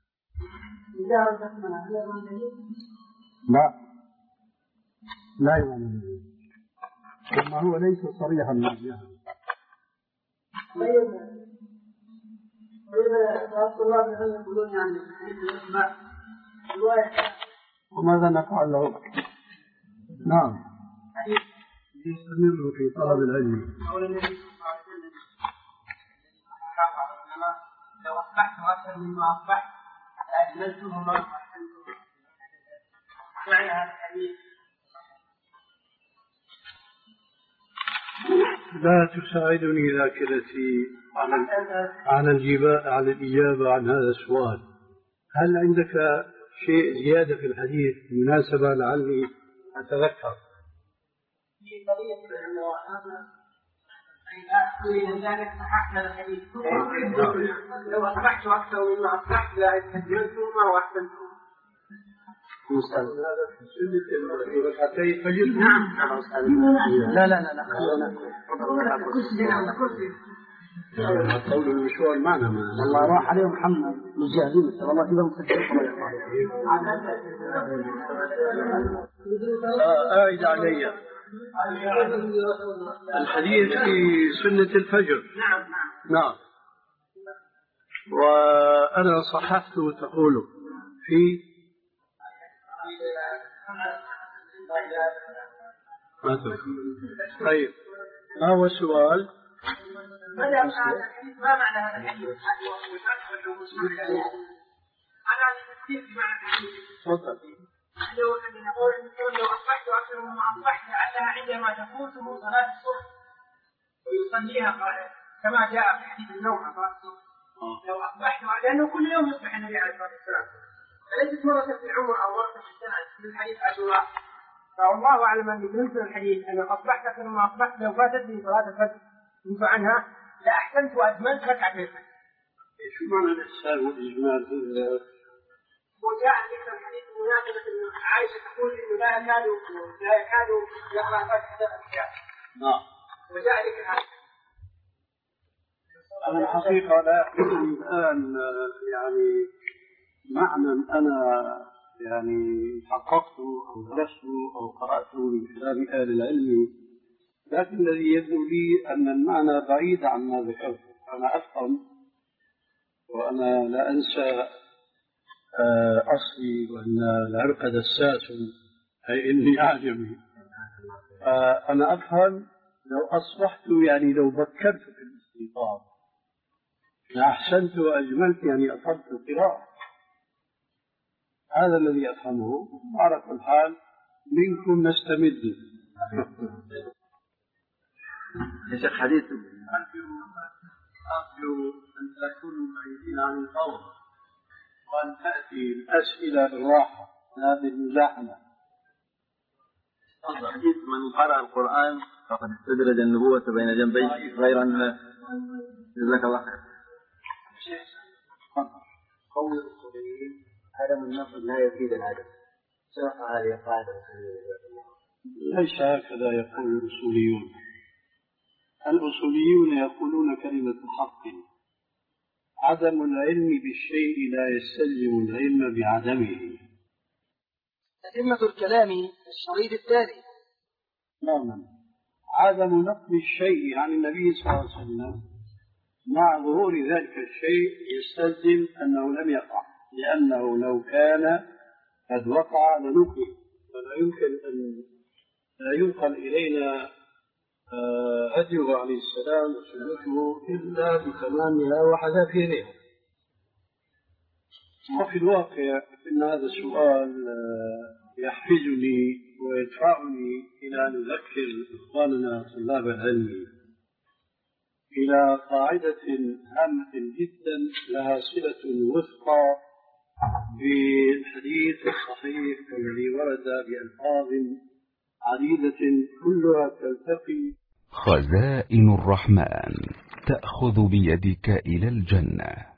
لا لا يؤمن به، ثم هو ليس صريحا من الجهة. وماذا نفعل له؟ نعم يستمر في طلب العلم. لو أصبحت أكثر مما أصبحت لأجملته وما أحسنته. معنى هذا الحديث لا تساعدني ذاكرتي على على الجباء على الإجابة عن هذا السؤال. هل عندك شيء زيادة في الحديث مناسبة لعلي أتذكر؟ في قضية أنه من ذلك صححت هذا الحديث. لو أصبحت أكثر مما أصبحت لأجملته وما أحسنته. مستند هذا في سنة ركعتي الفجر. نعم. لا لا لا لا طول المشوار معنا ما والله راح عليهم محمد مجاهدين صلى الله عليه وسلم. أعد علي الحديث في سنة الفجر. نعم نعم. وأنا صححت تقول في ما طيب ما هو السؤال؟ ما معنى هذا الحديث؟ أنا عندي تفسير في معنى الحديث. تفضل. الذي نقول لو أصبحت أكثر مما أصبحت لعلها عندما تفوته صلاة الصبح ويصليها كما جاء في حديث النوم صلاة الصبح. لو أصبحت لأنه كل يوم يصبح النبي عليه الصلاة والسلام، فليست مرة في العمر أو مرة في السنة من الحديث عاشوراء. فالله أعلم أن يمكن الحديث أن أصبحت أكثر مما أصبحت لو فاتتني صلاة الفجر كنت عنها لأحسنت وأجملت ركعتين. شو معنى الإحسان والإجمال؟ وجاء ذكر الحديث مناسبة عائشة تقول إنه لا يكاد لا يكاد يقرأ فاتحة الكتاب. نعم. وجاء ذكر هذا. أنا الحقيقة لا أعلم الآن يعني معنى أنا يعني حققته أو درسته أو قرأته من كلام أهل العلم، لكن الذي يبدو لي أن المعنى بعيد عن ما ذكرته. أنا أفهم وأنا لا أنسى أصلي وأن العرق دساس، أي إني أعجمي. أنا أفهم لو أصبحت يعني لو بكرت في الاستيقاظ لأحسنت وأجملت يعني أصبت القراءة. هذا الذي أفهمه. على كل حال منكم نستمد. يا شيخ حديث أرجو أن تكونوا بعيدين عن القول وأن تأتي الأسئلة بالراحة لا بالمزاحمة. حديث من قرأ القرآن فقد استدرج النبوة بين جنبيه غير أن جزاك الله خير. قول الأصوليين عدم النقل لا يفيد العدم، شرح هذه القاعدة. ليس هكذا يقول الأصوليون. الأصوليون يقولون كلمة حق. عدم العلم بالشيء لا يستلزم العلم بعدمه. تتمة الكلام الشريط التالي. نعم. عدم نقل الشيء عن النبي صلى الله عليه وسلم مع ظهور ذلك الشيء يستلزم أنه لم يقع، لأنه لو كان قد وقع لنقل، فلا يمكن أن لا ينقل إلينا هديه عليه السلام وسنته إلا بتمامها وحذافيرها. وفي الواقع إن هذا السؤال يحفزني ويدفعني إلى أن أذكر إخواننا طلاب العلم إلى قاعدة هامة جدا لها صلة وثقى بالحديث الصحيح الذي ورد بألفاظ عديدة كلها تلتقي. خزائن الرحمن تأخذ بيدك إلى الجنة.